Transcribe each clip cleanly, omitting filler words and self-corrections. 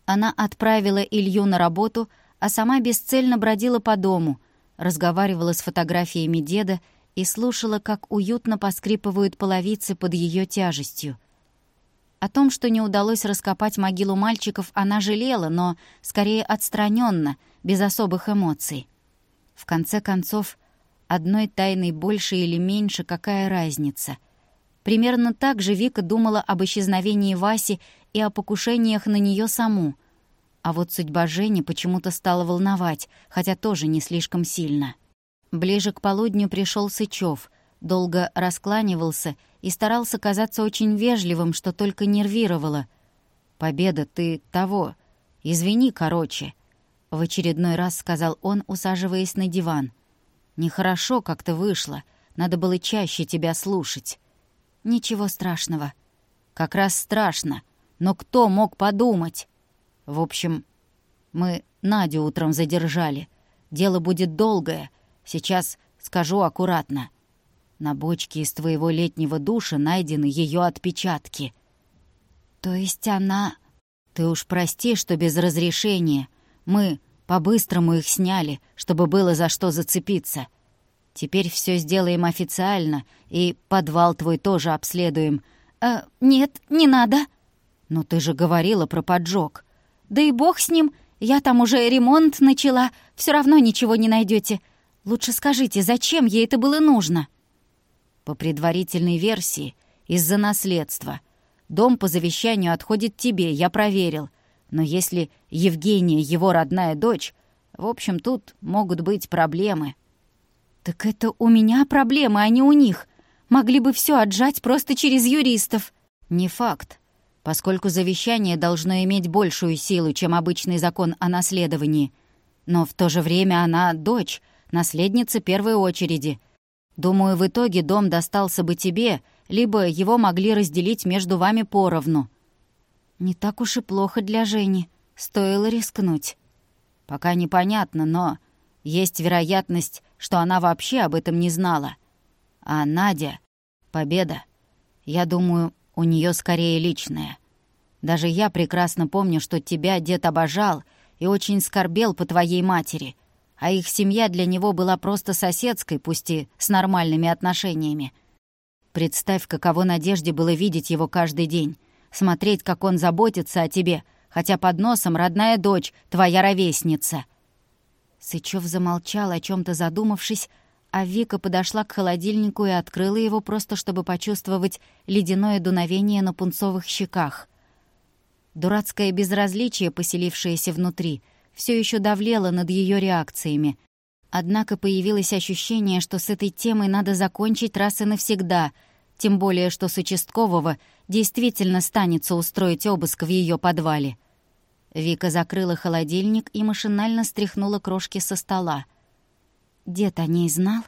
Она отправила Илью на работу, а сама бесцельно бродила по дому, разговаривала с фотографиями деда и слушала, как уютно поскрипывают половицы под ее тяжестью. О том, что не удалось раскопать могилу мальчиков, она жалела, но скорее отстраненно, без особых эмоций. В конце концов, одной тайной больше или меньше, какая разница? Примерно так же Вика думала об исчезновении Васи и о покушениях на нее саму. А вот судьба Жени почему-то стала волновать, хотя тоже не слишком сильно. Ближе к полудню пришел Сычев, долго раскланивался и старался казаться очень вежливым, что только нервировало. «Победа, ты того. Извини, короче», — в очередной раз сказал он, усаживаясь на диван. «Нехорошо как-то вышло. Надо было чаще тебя слушать». «Ничего страшного». «Как раз страшно. Но кто мог подумать?» «В общем, мы Надю утром задержали. Дело будет долгое. Сейчас скажу аккуратно. На бочке из твоего летнего душа найдены ее отпечатки». «То есть она...» «Ты уж прости, что без разрешения. Мы по-быстрому их сняли, чтобы было за что зацепиться. Теперь все сделаем официально, и подвал твой тоже обследуем». «Нет, не надо». «Ну ты же говорила про поджог». «Да и бог с ним. Я там уже ремонт начала. Все равно ничего не найдете. Лучше скажите, зачем ей это было нужно?» По предварительной версии, из-за наследства. Дом по завещанию отходит тебе, я проверил. Но если Евгения его родная дочь, в общем, тут могут быть проблемы. «Так это у меня проблемы, а не у них. Могли бы все отжать просто через юристов». Не факт, поскольку завещание должно иметь большую силу, чем обычный закон о наследовании. Но в то же время она дочь, наследница первой очереди. Думаю, в итоге дом достался бы тебе, либо его могли разделить между вами поровну». «Не так уж и плохо для Жени. Стоило рискнуть». «Пока непонятно, но есть вероятность, что она вообще об этом не знала. А Надя, Победа, я думаю, у нее скорее личное. Даже я прекрасно помню, что тебя дед обожал и очень скорбел по твоей матери, а их семья для него была просто соседской, пусть и с нормальными отношениями. Представь, каково Надежде было видеть его каждый день, смотреть, как он заботится о тебе, хотя под носом родная дочь, твоя ровесница». Сычев замолчал, о чем то задумавшись, а Вика подошла к холодильнику и открыла его просто, чтобы почувствовать ледяное дуновение на пунцовых щеках. Дурацкое безразличие, поселившееся внутри, все еще давлело над ее реакциями. Однако появилось ощущение, что с этой темой надо закончить раз и навсегда, тем более что с участкового действительно станется устроить обыск в ее подвале. Вика закрыла холодильник и машинально стряхнула крошки со стола. «Дед о ней знал?»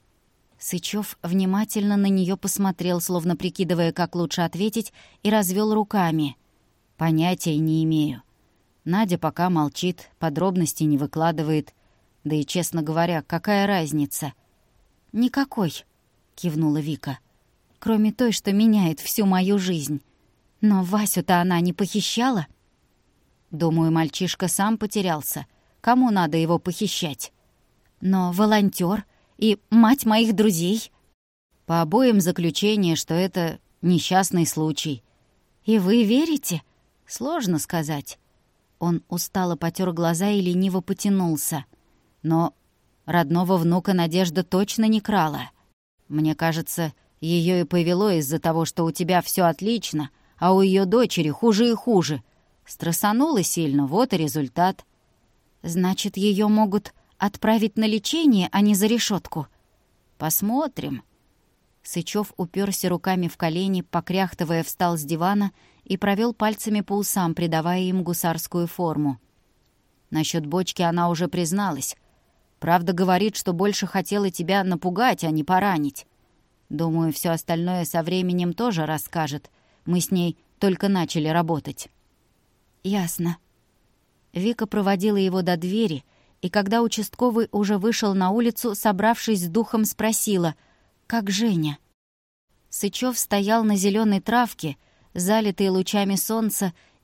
Сычев внимательно на нее посмотрел, словно прикидывая, как лучше ответить, и развел руками. «Понятия не имею. Надя пока молчит, подробностей не выкладывает. Да и, честно говоря, какая разница?» «Никакой», — кивнула Вика. «Кроме той, что меняет всю мою жизнь. Но Васю-то она не похищала?» «Думаю, мальчишка сам потерялся. Кому надо его похищать?» «Но волонтер и мать моих друзей...» «По обоим заключение, что это несчастный случай». «И вы верите?» «Сложно сказать». Он устало потер глаза и лениво потянулся. «Но родного внука Надежда точно не крала. Мне кажется, ее и повело из-за того, что у тебя все отлично, а у ее дочери хуже и хуже. Стрессанула сильно, вот и результат». «Значит, ее могут отправить на лечение, а не за решетку?» «Посмотрим». Сычев уперся руками в колени, покряхтывая, встал с дивана и провел пальцами по усам, придавая им гусарскую форму. Насчет бочки она уже призналась. Правда, говорит, что больше хотела тебя напугать, а не поранить. Думаю, все остальное со временем тоже расскажет. Мы с ней только начали работать». «Ясно». Вика проводила его до двери, и когда участковый уже вышел на улицу, собравшись с духом, спросила: «Как Женя?» Сычев стоял на зеленой травке, залитой лучами солнца,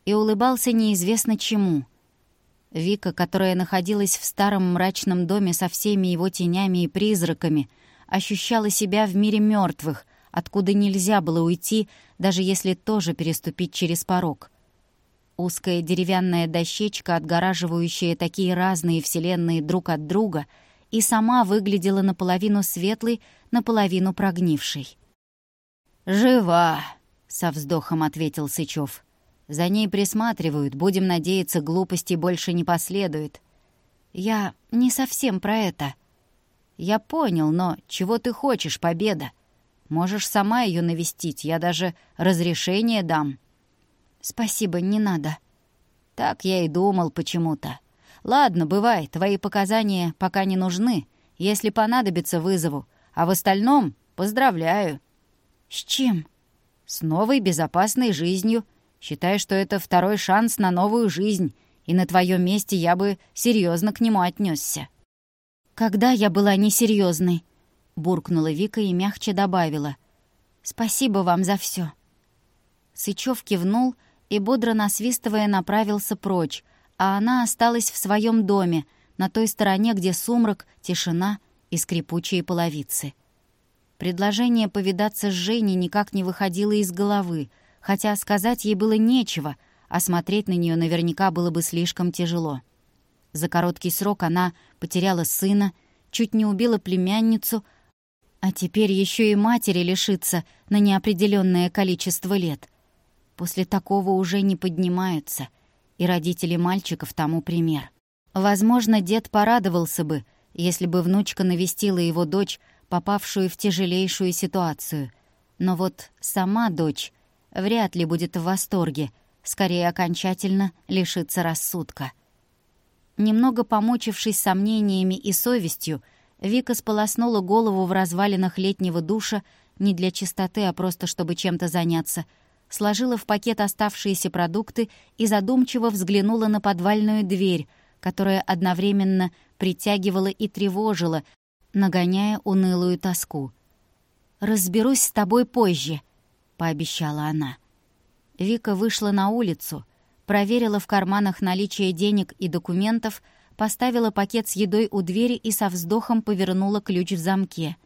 и улыбался неизвестно чему. Вика, которая находилась в старом мрачном доме со всеми его тенями и призраками, ощущала себя в мире мертвых, откуда нельзя было уйти, даже если тоже переступить через порог. Узкая деревянная дощечка, отгораживающая такие разные вселенные друг от друга, и сама выглядела наполовину светлой, наполовину прогнившей. «Жива!» — со вздохом ответил Сычев. «За ней присматривают, будем надеяться, глупостей больше не последует». «Я не совсем про это». «Я понял, но чего ты хочешь, Победа? Можешь сама ее навестить, я даже разрешение дам». «Спасибо, не надо». «Так я и думал почему-то. Ладно, бывай, твои показания пока не нужны. Если понадобится, вызову. А в остальном поздравляю». «С чем?» «С новой безопасной жизнью. Считай, что это второй шанс на новую жизнь, и на твоем месте я бы серьезно к нему отнесся». «Когда я была несерьезной?» — буркнула Вика и мягче добавила. «Спасибо вам за все. Сычев кивнул и, бодро насвистывая, направился прочь, а она осталась в своем доме, на той стороне, где сумрак, тишина и скрипучие половицы. Предложение повидаться с Женей никак не выходило из головы, хотя сказать ей было нечего, а смотреть на нее наверняка было бы слишком тяжело. За короткий срок она потеряла сына, чуть не убила племянницу, а теперь еще и матери лишится на неопределенное количество лет. После такого уже не поднимаются, и родители мальчиков тому пример. Возможно, дед порадовался бы, если бы внучка навестила его дочь, попавшую в тяжелейшую ситуацию. Но вот сама дочь вряд ли будет в восторге, скорее окончательно лишится рассудка. Немного помучившись сомнениями и совестью, Вика сполоснула голову в развалинах летнего душа не для чистоты, а просто чтобы чем-то заняться, сложила в пакет оставшиеся продукты и задумчиво взглянула на подвальную дверь, которая одновременно притягивала и тревожила, нагоняя унылую тоску. «Разберусь с тобой позже», — пообещала она. Вика вышла на улицу, проверила в карманах наличие денег и документов, поставила пакет с едой у двери и со вздохом повернула ключ в замке.